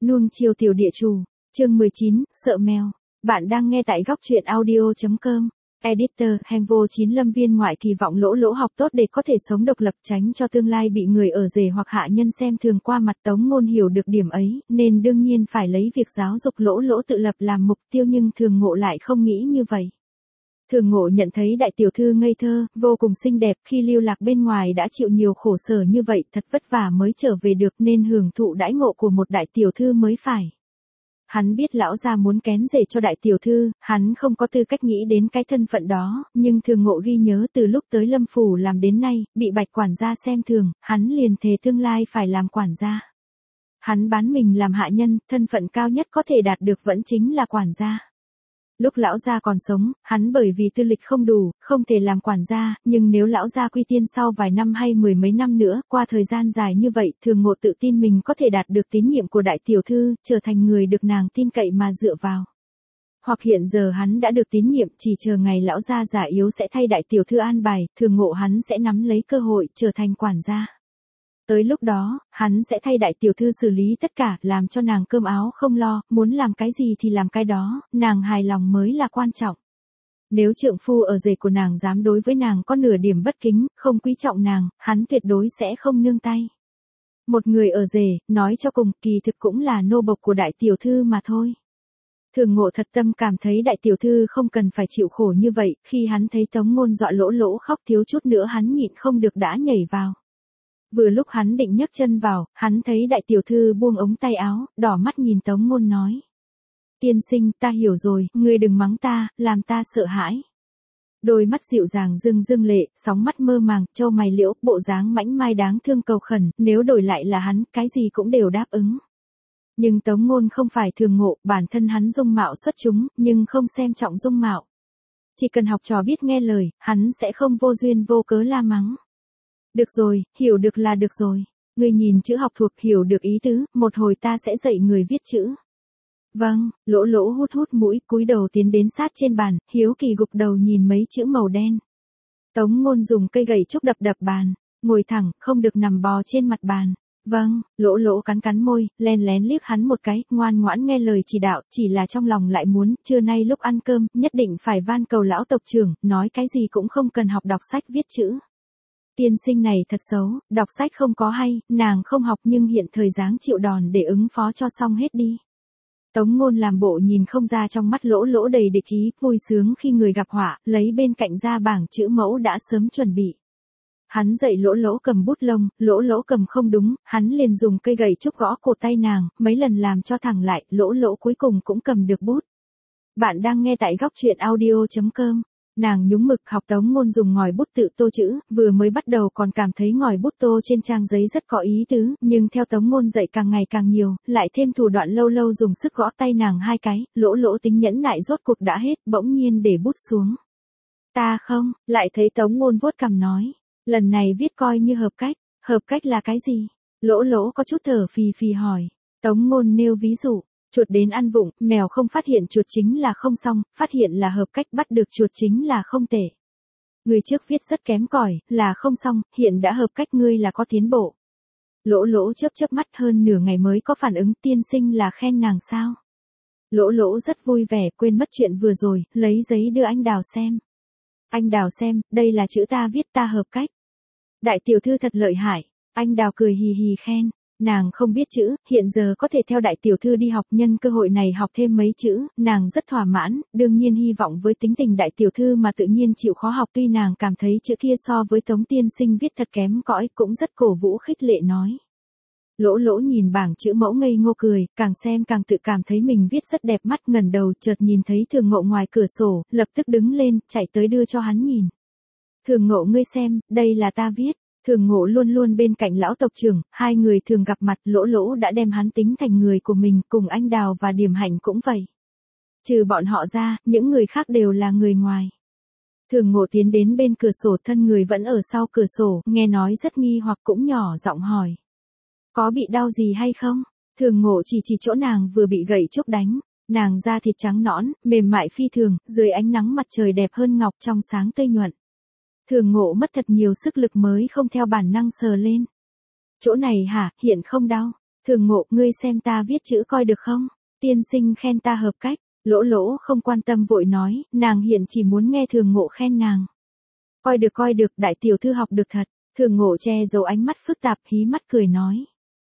Nuông chiều tiểu địa chủ. Chương 19, sợ mèo. Bạn đang nghe tại góc truyện audio.com. Editor, Hành vô 9 lâm viên ngoại kỳ vọng Lỗ Lỗ học tốt để có thể sống độc lập, tránh cho tương lai bị người ở rể hoặc hạ nhân xem thường qua mặt. Tống Ngôn hiểu được điểm ấy, nên đương nhiên phải lấy việc giáo dục Lỗ Lỗ tự lập làm mục tiêu, nhưng Thường Ngộ lại không nghĩ như vậy. Thường Ngộ nhận thấy đại tiểu thư ngây thơ, vô cùng xinh đẹp, khi lưu lạc bên ngoài đã chịu nhiều khổ sở như vậy, thật vất vả mới trở về được, nên hưởng thụ đãi ngộ của một đại tiểu thư mới phải. Hắn biết lão gia muốn kén rể cho đại tiểu thư, hắn không có tư cách nghĩ đến cái thân phận đó, nhưng Thường Ngộ ghi nhớ từ lúc tới Lâm phủ làm đến nay, bị Bạch quản gia xem thường, hắn liền thề tương lai phải làm quản gia. Hắn bán mình làm hạ nhân, thân phận cao nhất có thể đạt được vẫn chính là quản gia. Lúc lão gia còn sống, hắn bởi vì tư lịch không đủ, không thể làm quản gia, nhưng nếu lão gia quy tiên sau vài năm hay mười mấy năm nữa, qua thời gian dài như vậy, Thường Ngộ tự tin mình có thể đạt được tín nhiệm của đại tiểu thư, trở thành người được nàng tin cậy mà dựa vào. Hoặc hiện giờ hắn đã được tín nhiệm, chỉ chờ ngày lão gia già yếu sẽ thay đại tiểu thư an bài, Thường Ngộ hắn sẽ nắm lấy cơ hội trở thành quản gia. Tới lúc đó, hắn sẽ thay đại tiểu thư xử lý tất cả, làm cho nàng cơm áo không lo, muốn làm cái gì thì làm cái đó, nàng hài lòng mới là quan trọng. Nếu trượng phu ở rể của nàng dám đối với nàng có nửa điểm bất kính, không quý trọng nàng, hắn tuyệt đối sẽ không nương tay. Một người ở rể, nói cho cùng, kỳ thực cũng là nô bộc của đại tiểu thư mà thôi. Thường Ngộ thật tâm cảm thấy đại tiểu thư không cần phải chịu khổ như vậy, khi hắn thấy Tống Ngôn dọa Lỗ Lỗ khóc thiếu chút nữa hắn nhịn không được đã nhảy vào. Vừa lúc hắn định nhấc chân vào, hắn thấy đại tiểu thư buông ống tay áo, đỏ mắt nhìn Tống Ngôn nói. Tiên sinh, ta hiểu rồi, ngươi đừng mắng ta, làm ta sợ hãi. Đôi mắt dịu dàng rưng lệ, sóng mắt mơ màng, châu mày liễu, bộ dáng mảnh mai đáng thương cầu khẩn, nếu đổi lại là hắn, cái gì cũng đều đáp ứng. Nhưng Tống Ngôn không phải Thường Ngộ, bản thân hắn dung mạo xuất chúng, nhưng không xem trọng dung mạo. Chỉ cần học trò biết nghe lời, hắn sẽ không vô duyên vô cớ la mắng. Được rồi, hiểu được là được rồi. Người nhìn chữ học thuộc, hiểu được ý tứ, một hồi ta sẽ dạy người viết chữ. Vâng, Lỗ Lỗ hút mũi, cúi đầu tiến đến sát trên bàn, hiếu kỳ gục đầu nhìn mấy chữ màu đen. Tống Ngôn dùng cây gậy trúc đập bàn, ngồi thẳng, không được nằm bò trên mặt bàn. Vâng, Lỗ Lỗ cắn môi, len lén liếc hắn một cái, ngoan ngoãn nghe lời chỉ đạo, chỉ là trong lòng lại muốn, trưa nay lúc ăn cơm, nhất định phải van cầu lão tộc trưởng, nói cái gì cũng không cần học đọc sách viết chữ. Tiên sinh này thật xấu, đọc sách không có hay, nàng không học nhưng hiện thời dáng chịu đòn để ứng phó cho xong hết đi. Tống Ngôn làm bộ nhìn không ra, trong mắt Lỗ Lỗ đầy địch ý, vui sướng khi người gặp họa, lấy bên cạnh ra bảng chữ mẫu đã sớm chuẩn bị. Hắn dạy Lỗ Lỗ cầm bút lông, Lỗ Lỗ cầm không đúng, hắn liền dùng cây gậy trúc gõ cổ tay nàng, mấy lần làm cho thẳng lại, Lỗ Lỗ cuối cùng cũng cầm được bút. Bạn đang nghe tại góc truyện audio.com. Nàng nhúng mực, học Tống Ngôn dùng ngòi bút tự tô chữ, vừa mới bắt đầu còn cảm thấy ngòi bút tô trên trang giấy rất có ý tứ, nhưng theo Tống Ngôn dạy càng ngày càng nhiều, lại thêm thủ đoạn lâu lâu dùng sức gõ tay nàng hai cái, Lỗ Lỗ tính nhẫn nại rốt cuộc đã hết, bỗng nhiên để bút xuống. Ta không, lại thấy Tống Ngôn vuốt cằm nói, lần này viết coi như hợp cách là cái gì? Lỗ Lỗ có chút thở phì hỏi. Tống Ngôn nêu ví dụ. Chuột đến ăn vụng, mèo không phát hiện chuột chính là không xong, phát hiện là hợp cách, bắt được chuột chính là không tệ. Người trước viết rất kém cỏi, là không xong, hiện đã hợp cách, ngươi là có tiến bộ. Lỗ Lỗ chớp mắt, hơn nửa ngày mới có phản ứng, tiên sinh là khen nàng sao? Lỗ Lỗ rất vui vẻ, quên mất chuyện vừa rồi, lấy giấy đưa anh Đào xem. Anh Đào xem, đây là chữ ta viết, ta hợp cách. Đại tiểu thư thật lợi hại, anh Đào cười hì khen. Nàng không biết chữ, hiện giờ có thể theo đại tiểu thư đi học, nhân cơ hội này học thêm mấy chữ, nàng rất thỏa mãn, đương nhiên hy vọng với tính tình đại tiểu thư mà tự nhiên chịu khó học, tuy nàng cảm thấy chữ kia so với Tống tiên sinh viết thật kém cỏi, cũng rất cổ vũ khích lệ nói. Lỗ Lỗ nhìn bảng chữ mẫu ngây ngô cười, càng xem càng tự cảm thấy mình viết rất đẹp mắt, ngẩng đầu chợt nhìn thấy Thường Ngộ ngoài cửa sổ, lập tức đứng lên, chạy tới đưa cho hắn nhìn. Thường Ngộ, ngươi xem, đây là ta viết. Thường Ngộ luôn luôn bên cạnh lão tộc trưởng, hai người thường gặp mặt, Lỗ Lỗ đã đem hắn tính thành người của mình, cùng anh Đào và Điềm Hạnh cũng vậy. Trừ bọn họ ra, những người khác đều là người ngoài. Thường Ngộ tiến đến bên cửa sổ, thân người vẫn ở sau cửa sổ, nghe nói rất nghi hoặc cũng nhỏ giọng hỏi. Có bị đau gì hay không? Thường Ngộ chỉ chỗ nàng vừa bị gậy trúc đánh, nàng da thịt trắng nõn, mềm mại phi thường, dưới ánh nắng mặt trời đẹp hơn ngọc, trong sáng tươi nhuận. Thường Ngộ mất thật nhiều sức lực mới không theo bản năng sờ lên. Chỗ này hả, hiện không đau. Thường Ngộ, ngươi xem ta viết chữ coi được không? Tiên sinh khen ta hợp cách. Lỗ Lỗ không quan tâm vội nói, nàng hiện chỉ muốn nghe Thường Ngộ khen nàng. Coi được, đại tiểu thư học được thật. Thường Ngộ che giấu ánh mắt phức tạp, hí mắt cười nói.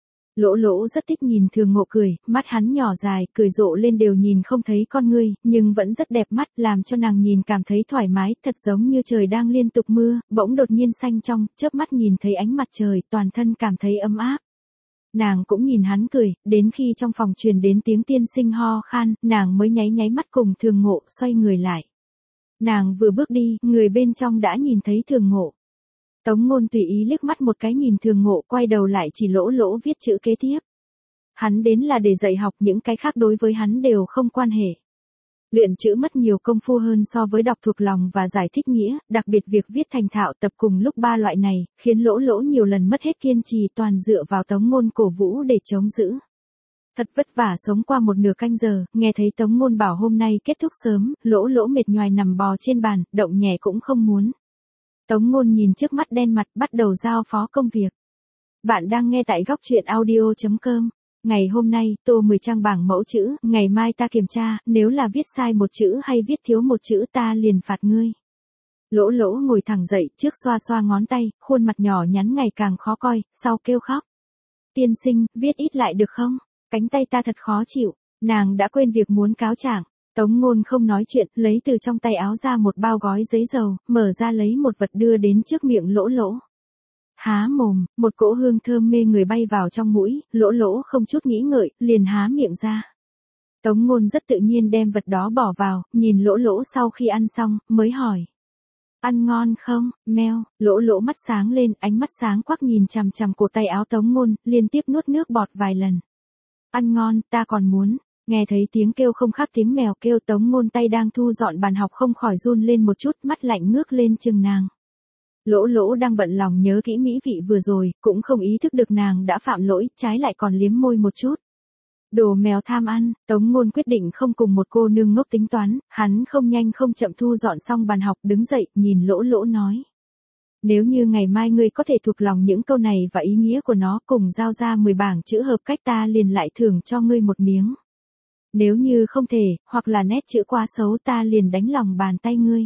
Lỗ Lỗ rất thích nhìn Thường Ngộ cười, mắt hắn nhỏ dài, cười rộ lên đều nhìn không thấy con ngươi, nhưng vẫn rất đẹp mắt, làm cho nàng nhìn cảm thấy thoải mái, thật giống như trời đang liên tục mưa, bỗng đột nhiên xanh trong, chớp mắt nhìn thấy ánh mặt trời, toàn thân cảm thấy ấm áp. Nàng cũng nhìn hắn cười, đến khi trong phòng truyền đến tiếng tiên sinh ho khan, nàng mới nháy nháy mắt cùng Thường Ngộ, xoay người lại. Nàng vừa bước đi, người bên trong đã nhìn thấy Thường Ngộ. Tống Ngôn tùy ý liếc mắt một cái nhìn Thường Ngộ, quay đầu lại chỉ Lỗ Lỗ viết chữ kế tiếp. Hắn đến là để dạy học, những cái khác đối với hắn đều không quan hệ. Luyện chữ mất nhiều công phu hơn so với đọc thuộc lòng và giải thích nghĩa, đặc biệt việc viết thành thạo tập cùng lúc ba loại này, khiến Lỗ Lỗ nhiều lần mất hết kiên trì, toàn dựa vào Tống Ngôn cổ vũ để chống giữ. Thật vất vả sống qua một nửa canh giờ, nghe thấy Tống Ngôn bảo hôm nay kết thúc sớm, Lỗ Lỗ mệt nhoài nằm bò trên bàn, động nhẹ cũng không muốn. Tống Ngôn nhìn trước mắt đen mặt, bắt đầu giao phó công việc. Bạn đang nghe tại góc truyện audio.com. Ngày hôm nay, tô 10 trang bảng mẫu chữ, ngày mai ta kiểm tra, nếu là viết sai một chữ hay viết thiếu một chữ ta liền phạt ngươi. Lỗ Lỗ ngồi thẳng dậy, trước xoa xoa ngón tay, khuôn mặt nhỏ nhắn ngày càng khó coi, sau kêu khóc. Tiên sinh, viết ít lại được không? Cánh tay ta thật khó chịu. Nàng đã quên việc muốn cáo trạng. Tống Ngôn không nói chuyện, lấy từ trong tay áo ra một bao gói giấy dầu, mở ra lấy một vật đưa đến trước miệng Lỗ Lỗ. Há mồm, một cỗ hương thơm mê người bay vào trong mũi, Lỗ Lỗ không chút nghĩ ngợi, liền há miệng ra. Tống Ngôn rất tự nhiên đem vật đó bỏ vào, nhìn Lỗ Lỗ sau khi ăn xong, mới hỏi. Ăn ngon không, meo, Lỗ Lỗ mắt sáng lên, ánh mắt sáng quắc nhìn chằm chằm cổ tay áo Tống Ngôn, liên tiếp nuốt nước bọt vài lần. Ăn ngon, ta còn muốn. Nghe thấy tiếng kêu không khác tiếng mèo kêu, Tống Ngôn tay đang thu dọn bàn học không khỏi run lên một chút, mắt lạnh ngước lên chừng nàng. Lỗ Lỗ đang bận lòng nhớ kỹ mỹ vị vừa rồi, cũng không ý thức được nàng đã phạm lỗi, trái lại còn liếm môi một chút. Đồ mèo tham ăn, Tống Ngôn quyết định không cùng một cô nương ngốc tính toán, hắn không nhanh không chậm thu dọn xong bàn học, đứng dậy, nhìn Lỗ Lỗ nói. Nếu như ngày mai ngươi có thể thuộc lòng những câu này và ý nghĩa của nó, cùng giao ra 10 bảng chữ hợp cách, ta liền lại thưởng cho ngươi một miếng. Nếu như không thể, hoặc là nét chữ quá xấu, ta liền đánh lòng bàn tay ngươi.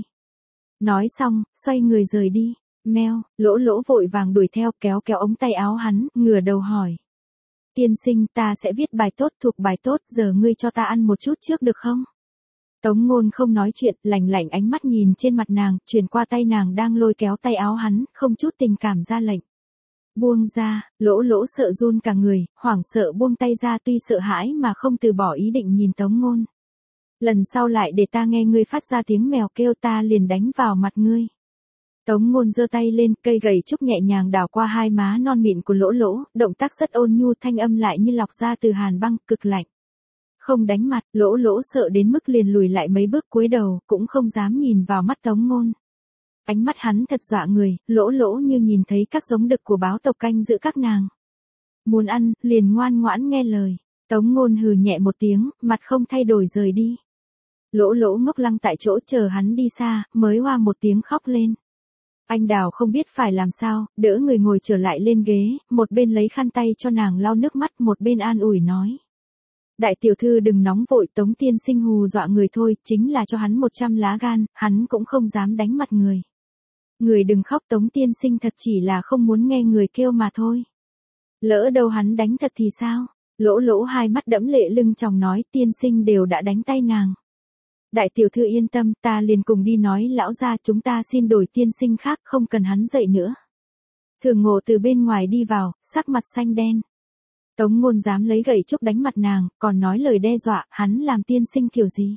Nói xong, xoay người rời đi. Meo, Lỗ Lỗ vội vàng đuổi theo, kéo kéo ống tay áo hắn, ngửa đầu hỏi. Tiên sinh, ta sẽ viết bài tốt, thuộc bài tốt, giờ ngươi cho ta ăn một chút trước được không? Tống Ngôn không nói chuyện, lạnh lạnh ánh mắt nhìn trên mặt nàng, chuyển qua tay nàng đang lôi kéo tay áo hắn, không chút tình cảm ra lệnh. Buông ra, Lỗ Lỗ sợ run cả người, hoảng sợ buông tay ra, tuy sợ hãi mà không từ bỏ ý định nhìn Tống Ngôn. Lần sau lại để ta nghe ngươi phát ra tiếng mèo kêu, ta liền đánh vào mặt ngươi. Tống Ngôn giơ tay lên, cây gậy trúc nhẹ nhàng đảo qua hai má non mịn của Lỗ Lỗ, động tác rất ôn nhu, thanh âm lại như lọc ra từ hàn băng, cực lạnh. Không đánh mặt, Lỗ Lỗ sợ đến mức liền lùi lại mấy bước, cúi đầu, cũng không dám nhìn vào mắt Tống Ngôn. Ánh mắt hắn thật dọa người, Lỗ Lỗ như nhìn thấy các giống đực của báo tộc canh giữ các nàng. Muốn ăn, liền ngoan ngoãn nghe lời. Tống Ngôn hừ nhẹ một tiếng, mặt không thay đổi rời đi. Lỗ Lỗ ngốc lăng tại chỗ chờ hắn đi xa, mới hoa một tiếng khóc lên. Anh Đào không biết phải làm sao, đỡ người ngồi trở lại lên ghế, một bên lấy khăn tay cho nàng lau nước mắt, một bên an ủi nói. Đại tiểu thư đừng nóng vội, Tống tiên sinh hù dọa người thôi, chính là cho hắn 100 lá gan, hắn cũng không dám đánh mặt người. Người đừng khóc, Tống tiên sinh thật chỉ là không muốn nghe người kêu mà thôi. Lỡ đâu hắn đánh thật thì sao? Lỗ Lỗ hai mắt đẫm lệ lưng tròng nói, tiên sinh đều đã đánh tay nàng. Đại tiểu thư yên tâm, ta liền cùng đi nói lão gia, chúng ta xin đổi tiên sinh khác, không cần hắn dậy nữa. Thường Ngộ từ bên ngoài đi vào, sắc mặt xanh đen. Tống Ngôn dám lấy gậy trúc đánh mặt nàng, còn nói lời đe dọa, hắn làm tiên sinh kiểu gì?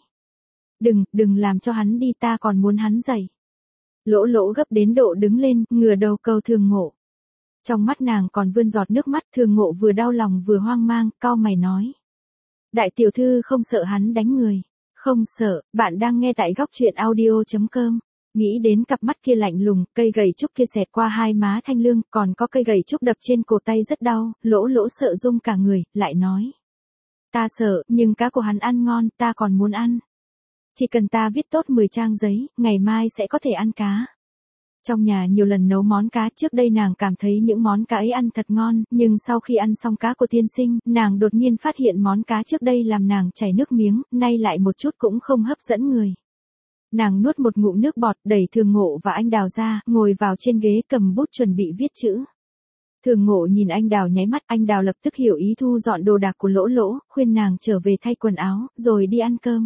Đừng làm cho hắn đi, ta còn muốn hắn dậy. Lỗ Lỗ gấp đến độ đứng lên, ngửa đầu cầu Thường Ngộ. Trong mắt nàng còn vươn giọt nước mắt, Thường Ngộ vừa đau lòng vừa hoang mang, cau mày nói. Đại tiểu thư không sợ hắn đánh người. Không sợ, bạn đang nghe tại góc truyện audio.com. Nghĩ đến cặp mắt kia lạnh lùng, cây gậy trúc kia xẹt qua hai má thanh lương, còn có cây gậy trúc đập trên cổ tay rất đau, Lỗ Lỗ sợ rung cả người, lại nói. Ta sợ, nhưng cá của hắn ăn ngon, ta còn muốn ăn. Chỉ cần ta viết tốt 10 trang giấy, ngày mai sẽ có thể ăn cá. Trong nhà nhiều lần nấu món cá, trước đây nàng cảm thấy những món cá ấy ăn thật ngon, nhưng sau khi ăn xong cá của tiên sinh, nàng đột nhiên phát hiện món cá trước đây làm nàng chảy nước miếng, nay lại một chút cũng không hấp dẫn người. Nàng nuốt một ngụm nước bọt, đẩy Thường Ngộ và anh Đào ra, ngồi vào trên ghế cầm bút chuẩn bị viết chữ. Thường Ngộ nhìn anh Đào nháy mắt, anh Đào lập tức hiểu ý, thu dọn đồ đạc của Lỗ Lỗ, khuyên nàng trở về thay quần áo, rồi đi ăn cơm.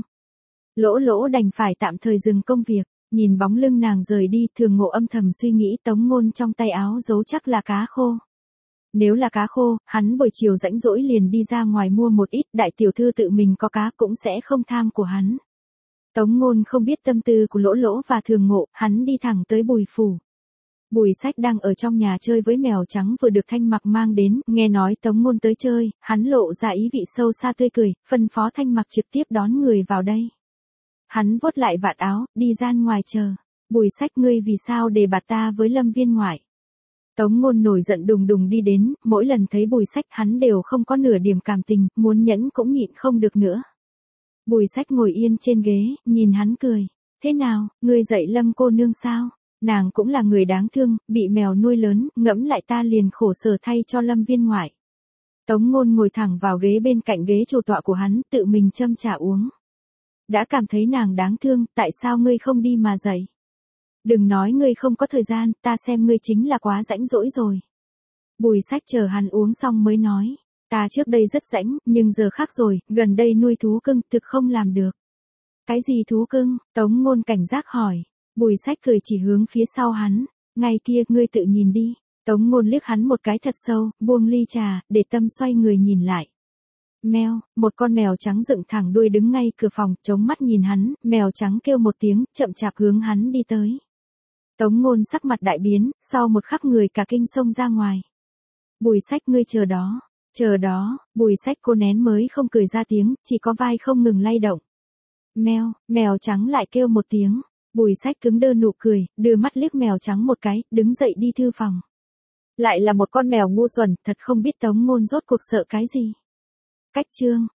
Lỗ Lỗ đành phải tạm thời dừng công việc, nhìn bóng lưng nàng rời đi, Thường Ngộ âm thầm suy nghĩ Tống Ngôn trong tay áo giấu chắc là cá khô. Nếu là cá khô, hắn buổi chiều rảnh rỗi liền đi ra ngoài mua một ít, đại tiểu thư tự mình có cá cũng sẽ không tham của hắn. Tống Ngôn không biết tâm tư của Lỗ Lỗ và Thường Ngộ, hắn đi thẳng tới Bùi phủ. Bùi Sách đang ở trong nhà chơi với mèo trắng vừa được Thanh Mặc mang đến, nghe nói Tống Ngôn tới chơi, hắn lộ ra ý vị sâu xa tươi cười, phân phó Thanh Mặc trực tiếp đón người vào đây. Hắn vuốt lại vạt áo, đi ra ngoài chờ. Bùi Sách, ngươi vì sao đề bạt ta với Lâm Viên ngoại? Tống Ngôn nổi giận đùng đùng đi đến, mỗi lần thấy Bùi Sách hắn đều không có nửa điểm cảm tình, muốn nhẫn cũng nhịn không được nữa. Bùi Sách ngồi yên trên ghế, nhìn hắn cười. Thế nào, ngươi dạy Lâm cô nương sao? Nàng cũng là người đáng thương, bị mèo nuôi lớn, ngẫm lại ta liền khổ sở thay cho Lâm Viên ngoại. Tống Ngôn ngồi thẳng vào ghế bên cạnh ghế chủ tọa của hắn, tự mình châm trà uống. Đã cảm thấy nàng đáng thương, tại sao ngươi không đi mà dạy? Đừng nói ngươi không có thời gian, ta xem ngươi chính là quá rãnh rỗi rồi. Bùi Sách chờ hắn uống xong mới nói. Ta trước đây rất rãnh, nhưng giờ khác rồi, gần đây nuôi thú cưng, thực không làm được. Cái gì thú cưng? Tống Ngôn cảnh giác hỏi. Bùi Sách cười chỉ hướng phía sau hắn. Ngay kia, ngươi tự nhìn đi. Tống Ngôn liếc hắn một cái thật sâu, buông ly trà, để tâm xoay người nhìn lại. Mèo, một con mèo trắng dựng thẳng đuôi đứng ngay cửa phòng, chống mắt nhìn hắn, mèo trắng kêu một tiếng, chậm chạp hướng hắn đi tới. Tống Ngôn sắc mặt đại biến, sau một khắc người cả kinh xông ra ngoài. Bùi Sách, ngươi chờ đó. Chờ đó, Bùi Sách cô nén mới không cười ra tiếng, chỉ có vai không ngừng lay động. Mèo, mèo trắng lại kêu một tiếng. Bùi Sách cứng đơ nụ cười, đưa mắt liếc mèo trắng một cái, đứng dậy đi thư phòng. Lại là một con mèo ngu xuẩn, thật không biết Tống Ngôn rốt cuộc sợ cái gì. Cách chương